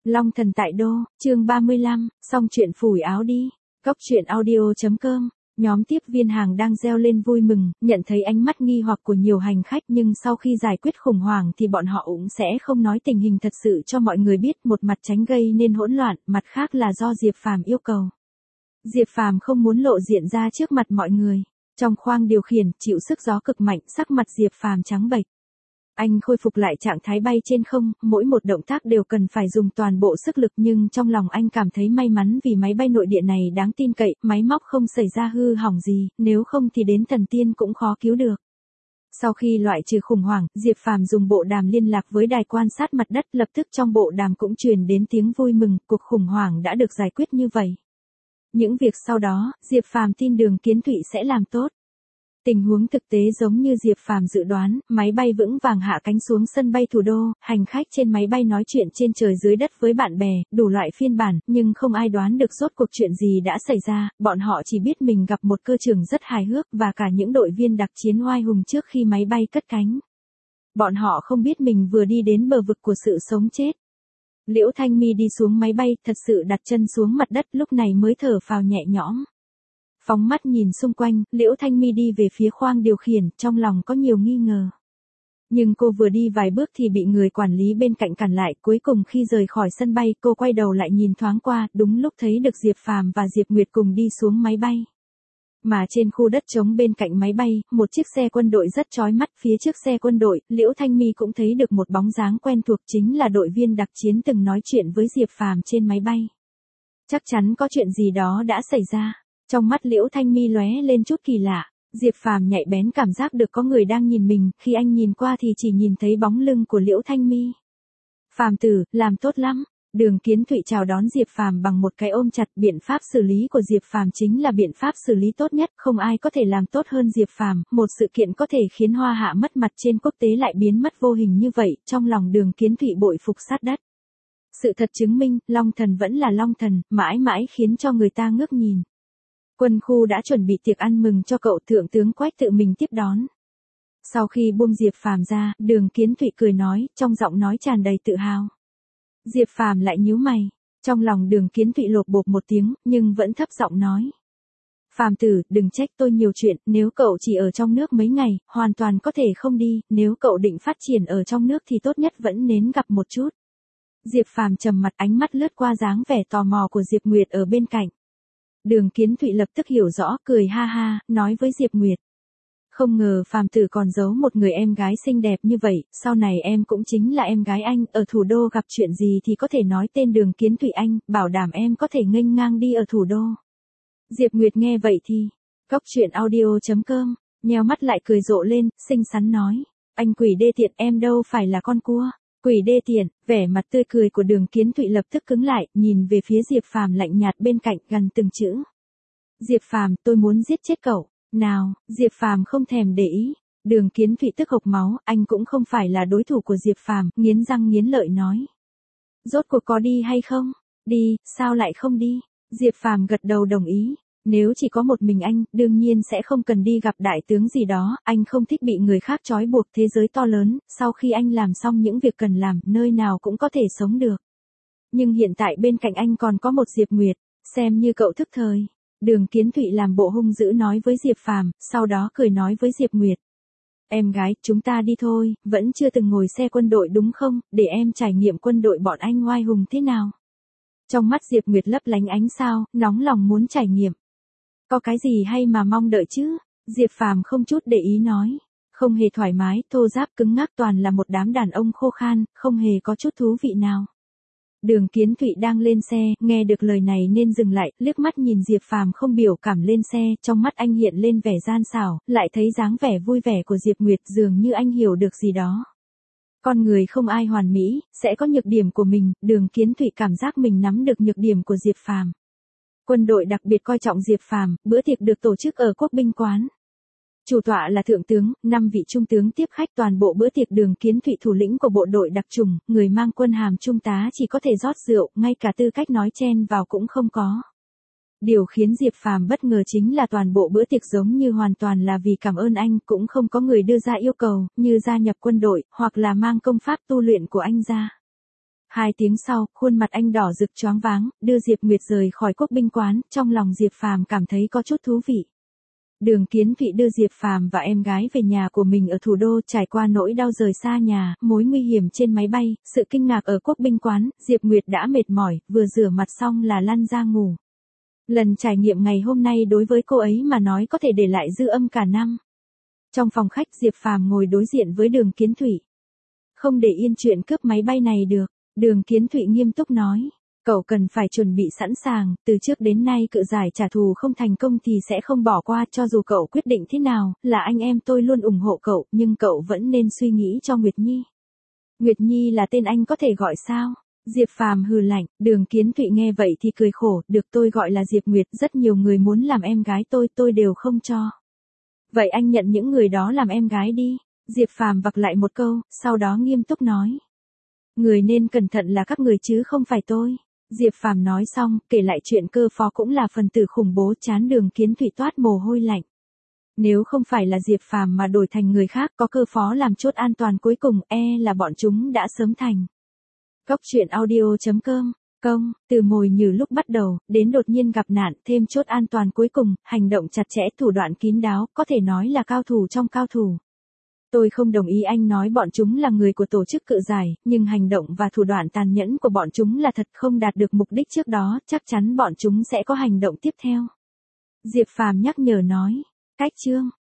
Long thần tại đô, chương 35, xong chuyện phủi áo đi. Cóc truyện audio.com. Nhóm tiếp viên hàng đang reo lên vui mừng, nhận thấy ánh mắt nghi hoặc của nhiều hành khách, nhưng sau khi giải quyết khủng hoảng thì bọn họ cũng sẽ không nói tình hình thật sự cho mọi người biết, một mặt tránh gây nên hỗn loạn, mặt khác là do Diệp Phàm yêu cầu. Diệp Phàm không muốn lộ diện ra trước mặt mọi người. Trong khoang điều khiển, chịu sức gió cực mạnh, sắc mặt Diệp Phàm trắng bệch. Anh khôi phục lại trạng thái bay trên không, mỗi một động tác đều cần phải dùng toàn bộ sức lực, nhưng trong lòng anh cảm thấy may mắn vì máy bay nội địa này đáng tin cậy, máy móc không xảy ra hư hỏng gì, nếu không thì đến thần tiên cũng khó cứu được. Sau khi loại trừ khủng hoảng, Diệp Phàm dùng bộ đàm liên lạc với đài quan sát mặt đất, lập tức trong bộ đàm cũng truyền đến tiếng vui mừng, cuộc khủng hoảng đã được giải quyết như vậy. Những việc sau đó, Diệp Phàm tin Đường Kiến Thụy sẽ làm tốt. Tình huống thực tế giống như Diệp Phàm dự đoán, máy bay vững vàng hạ cánh xuống sân bay thủ đô, hành khách trên máy bay nói chuyện trên trời dưới đất với bạn bè, đủ loại phiên bản, nhưng không ai đoán được rốt cuộc chuyện gì đã xảy ra, bọn họ chỉ biết mình gặp một cơ trưởng rất hài hước và cả những đội viên đặc chiến oai hùng trước khi máy bay cất cánh. Bọn họ không biết mình vừa đi đến bờ vực của sự sống chết. Liễu Thanh My đi xuống máy bay, thật sự đặt chân xuống mặt đất, lúc này mới thở phào nhẹ nhõm. Phóng mắt nhìn xung quanh, Liễu Thanh My đi về phía khoang điều khiển, trong lòng có nhiều nghi ngờ. Nhưng cô vừa đi vài bước thì bị người quản lý bên cạnh cản lại, cuối cùng khi rời khỏi sân bay, cô quay đầu lại nhìn thoáng qua, đúng lúc thấy được Diệp Phàm và Diệp Nguyệt cùng đi xuống máy bay. Mà trên khu đất trống bên cạnh máy bay, một chiếc xe quân đội rất chói mắt, phía trước xe quân đội, Liễu Thanh My cũng thấy được một bóng dáng quen thuộc, chính là đội viên đặc chiến từng nói chuyện với Diệp Phàm trên máy bay. Chắc chắn có chuyện gì đó đã xảy ra. Trong mắt Liễu Thanh My lóe lên chút kỳ lạ, Diệp Phàm nhạy bén cảm giác được có người đang nhìn mình, khi anh nhìn qua thì chỉ nhìn thấy bóng lưng của Liễu Thanh My. Phàm tử, làm tốt lắm. Đường Kiến Thụy chào đón Diệp Phàm bằng một cái ôm chặt, biện pháp xử lý của Diệp Phàm chính là biện pháp xử lý tốt nhất, không ai có thể làm tốt hơn Diệp Phàm, một sự kiện có thể khiến Hoa Hạ mất mặt trên quốc tế lại biến mất vô hình như vậy, trong lòng Đường Kiến Thụy bội phục sát đất. Sự thật chứng minh, Long Thần vẫn là Long Thần, mãi mãi khiến cho người ta ngước nhìn. Quân khu đã chuẩn bị tiệc ăn mừng cho cậu, Thượng tướng Quách tự mình tiếp đón. Sau khi buông Diệp Phàm ra, Đường Kiến Thụy cười nói, trong giọng nói tràn đầy tự hào. Diệp Phàm lại nhíu mày, trong lòng Đường Kiến Thụy lột bột một tiếng, nhưng vẫn thấp giọng nói. Phàm tử, đừng trách tôi nhiều chuyện, nếu cậu chỉ ở trong nước mấy ngày, hoàn toàn có thể không đi, nếu cậu định phát triển ở trong nước thì tốt nhất vẫn nên gặp một chút. Diệp Phàm trầm mặt, ánh mắt lướt qua dáng vẻ tò mò của Diệp Nguyệt ở bên cạnh. Đường Kiến Thụy lập tức hiểu rõ, cười ha ha, nói với Diệp Nguyệt. Không ngờ Phàm tử còn giấu một người em gái xinh đẹp như vậy, sau này em cũng chính là em gái anh, ở thủ đô gặp chuyện gì thì có thể nói tên Đường Kiến Thụy anh, bảo đảm em có thể nghênh ngang đi ở thủ đô. Diệp Nguyệt nghe vậy thì, cóc truyện audio.com, nheo mắt lại cười rộ lên, xinh xắn nói, anh quỷ đê tiện, em đâu phải là con cua. Quỷ đê tiện, vẻ mặt tươi cười của Đường Kiến Thụy lập tức cứng lại, nhìn về phía Diệp Phàm lạnh nhạt bên cạnh, gần từng chữ. Diệp Phàm, tôi muốn giết chết cậu. Nào, Diệp Phàm không thèm để ý. Đường Kiến Thụy tức hộc máu, anh cũng không phải là đối thủ của Diệp Phàm, nghiến răng nghiến lợi nói. Rốt cuộc có đi hay không? Đi, sao lại không đi? Diệp Phàm gật đầu đồng ý. Nếu chỉ có một mình anh, đương nhiên sẽ không cần đi gặp đại tướng gì đó, anh không thích bị người khác trói buộc, thế giới to lớn, sau khi anh làm xong những việc cần làm, nơi nào cũng có thể sống được. Nhưng hiện tại bên cạnh anh còn có một Diệp Nguyệt, xem như cậu thức thời. Đường Kiến Thụy làm bộ hung dữ nói với Diệp Phàm, sau đó cười nói với Diệp Nguyệt. Em gái, chúng ta đi thôi, vẫn chưa từng ngồi xe quân đội đúng không, để em trải nghiệm quân đội bọn anh oai hùng thế nào. Trong mắt Diệp Nguyệt lấp lánh ánh sao, nóng lòng muốn trải nghiệm. Có cái gì hay mà mong đợi chứ? Diệp Phàm không chút để ý nói. Không hề thoải mái, thô ráp cứng ngắc, toàn là một đám đàn ông khô khan, không hề có chút thú vị nào. Đường Kiến Thụy đang lên xe, nghe được lời này nên dừng lại, liếc mắt nhìn Diệp Phàm không biểu cảm lên xe, trong mắt anh hiện lên vẻ gian xảo, lại thấy dáng vẻ vui vẻ của Diệp Nguyệt, dường như anh hiểu được gì đó. Con người không ai hoàn mỹ, sẽ có nhược điểm của mình, Đường Kiến Thụy cảm giác mình nắm được nhược điểm của Diệp Phàm. Quân đội đặc biệt coi trọng Diệp Phàm, bữa tiệc được tổ chức ở Quốc binh quán. Chủ tọa là thượng tướng, 5 vị trung tướng tiếp khách, toàn bộ bữa tiệc Đường Kiến Thụy thủ lĩnh của bộ đội đặc chủng, người mang quân hàm trung tá chỉ có thể rót rượu, ngay cả tư cách nói chen vào cũng không có. Điều khiến Diệp Phàm bất ngờ chính là toàn bộ bữa tiệc giống như hoàn toàn là vì cảm ơn anh, cũng không có người đưa ra yêu cầu, như gia nhập quân đội, hoặc là mang công pháp tu luyện của anh ra. 2 tiếng sau, khuôn mặt anh đỏ rực choáng váng, đưa Diệp Nguyệt rời khỏi quốc binh quán, trong lòng Diệp Phàm cảm thấy có chút thú vị. Đường Kiến Thụy đưa Diệp Phàm và em gái về nhà của mình ở thủ đô, trải qua nỗi đau rời xa nhà, mối nguy hiểm trên máy bay, sự kinh ngạc ở quốc binh quán, Diệp Nguyệt đã mệt mỏi, vừa rửa mặt xong là lăn ra ngủ. Lần trải nghiệm ngày hôm nay đối với cô ấy mà nói có thể để lại dư âm cả năm. Trong phòng khách, Diệp Phàm ngồi đối diện với Đường Kiến Thụy. Không để yên chuyện cướp máy bay này được, Đường Kiến Thụy nghiêm túc nói. Cậu cần phải chuẩn bị sẵn sàng, từ trước đến nay cự giải trả thù không thành công thì sẽ không bỏ qua, cho dù cậu quyết định thế nào, là anh em tôi luôn ủng hộ cậu, nhưng cậu vẫn nên suy nghĩ cho Nguyệt Nhi. Nguyệt Nhi là tên anh có thể gọi sao? Diệp Phàm hừ lạnh, Đường Kiến Thụy nghe vậy thì cười khổ, được tôi gọi là Diệp Nguyệt, rất nhiều người muốn làm em gái tôi đều không cho. Vậy anh nhận những người đó làm em gái đi. Diệp Phàm vặc lại một câu, sau đó nghiêm túc nói. Người nên cẩn thận là các người chứ không phải tôi. Diệp Phàm nói xong, kể lại chuyện Cơ Phó cũng là phần tử khủng bố, chán Đường Kiến Thụy toát mồ hôi lạnh. Nếu không phải là Diệp Phàm mà đổi thành người khác, có Cơ Phó làm chốt an toàn cuối cùng, là bọn chúng đã sớm thành. Góc truyện audio.com, từ mồi nhử lúc bắt đầu, đến đột nhiên gặp nạn, thêm chốt an toàn cuối cùng, hành động chặt chẽ, thủ đoạn kín đáo, có thể nói là cao thủ trong cao thủ. Tôi không đồng ý anh nói bọn chúng là người của tổ chức cự giải, nhưng hành động và thủ đoạn tàn nhẫn của bọn chúng là thật, không đạt được mục đích trước đó, chắc chắn bọn chúng sẽ có hành động tiếp theo. Diệp Phàm nhắc nhở nói, cách chương.